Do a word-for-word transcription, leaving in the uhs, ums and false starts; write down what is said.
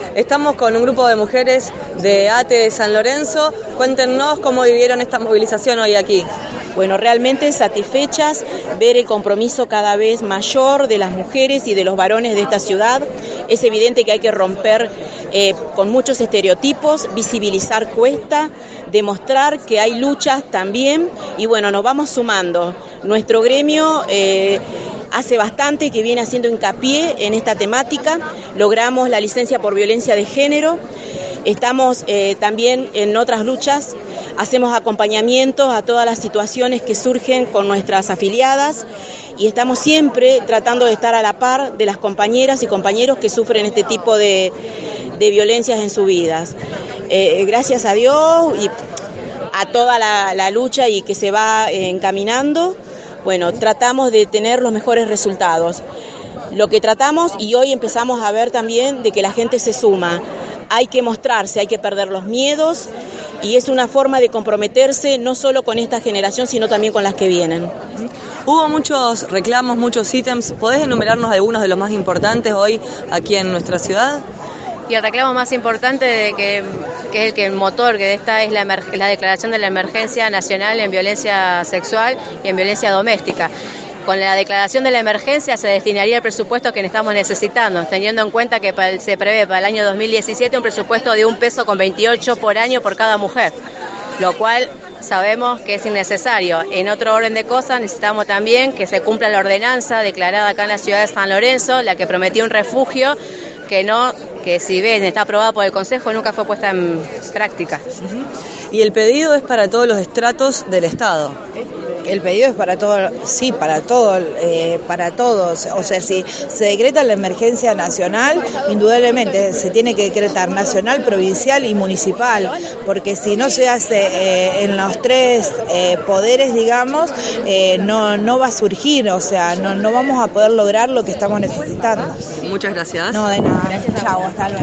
Estamos con un grupo de mujeres de A T E de San Lorenzo. Cuéntenos cómo vivieron esta movilización hoy aquí. Bueno, realmente satisfechas, ver el compromiso cada vez mayor de las mujeres y de los varones de esta ciudad. Es evidente que hay que romper eh, con muchos estereotipos, visibilizar cuesta, demostrar que hay luchas también y bueno, nos vamos sumando. Nuestro gremio eh, hace bastante que viene haciendo hincapié en esta temática. Logramos la licencia por violencia de género. Estamos eh, también en otras luchas, hacemos acompañamientos a todas las situaciones que surgen con nuestras afiliadas y estamos siempre tratando de estar a la par de las compañeras y compañeros que sufren este tipo de, de violencias en sus vidas. Eh, gracias a Dios y a toda la, la lucha y que se va eh, encaminando, bueno, tratamos de tener los mejores resultados. Lo que tratamos y hoy empezamos a ver también de que la gente se suma. Hay que mostrarse, hay que perder los miedos y es una forma de comprometerse no solo con esta generación, sino también con las que vienen. Hubo muchos reclamos, muchos ítems. ¿Podés enumerarnos algunos de los más importantes hoy aquí en nuestra ciudad? Y el reclamo más importante de que, que es el que el motor que esta es la, la declaración de la emergencia nacional en violencia sexual y en violencia doméstica. Con la declaración de la emergencia se destinaría el presupuesto que estamos necesitando, teniendo en cuenta que para el, se prevé para el año dos mil diecisiete un presupuesto de un peso con veintiocho por año por cada mujer, lo cual sabemos que es innecesario. En otro orden de cosas necesitamos también que se cumpla la ordenanza declarada acá en la ciudad de San Lorenzo, la que prometía un refugio que no, que si bien está aprobada por el Consejo, nunca fue puesta en práctica. Uh-huh. Y el pedido es para todos los estratos del Estado. El pedido es para todo, sí, para todo, eh, para todos. O sea, si se decreta la emergencia nacional, indudablemente se tiene que decretar nacional, provincial y municipal, porque si no se hace eh, en los tres eh, poderes, digamos, eh, no, no va a surgir, o sea, no, no vamos a poder lograr lo que estamos necesitando. Muchas gracias. No, de nada. Chao, hasta luego.